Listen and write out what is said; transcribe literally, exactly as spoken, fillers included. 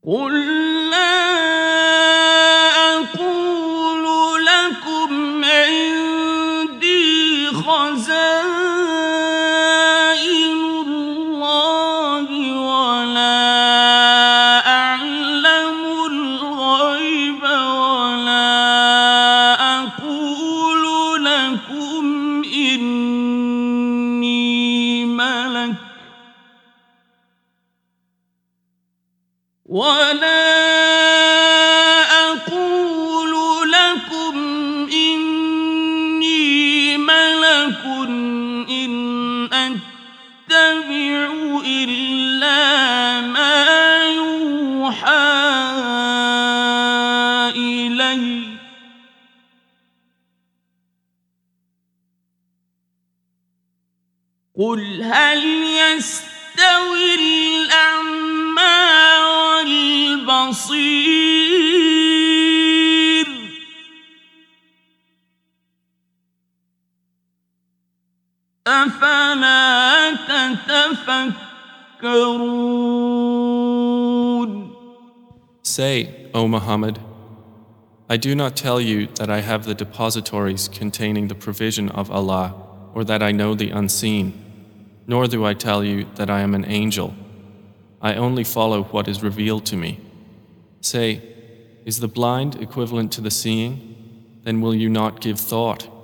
قل لا أقول لكم عندي خزائن الله ولا أعلم الغيب ولا أقول لكم إني ملك ولا أقول لكم إني ملك إن أتبع إلا ما يوحى إلي قل هل يستوي الأعمى والبصير أفلا تتفكرون. Say, O Muhammad, I do not tell you that I have the depositories containing the provision of Allah, or that I know the unseen, nor do I tell you that I am an angel. I only follow what is revealed to me. Say, is the blind equivalent to the seeing? Then will you not give thought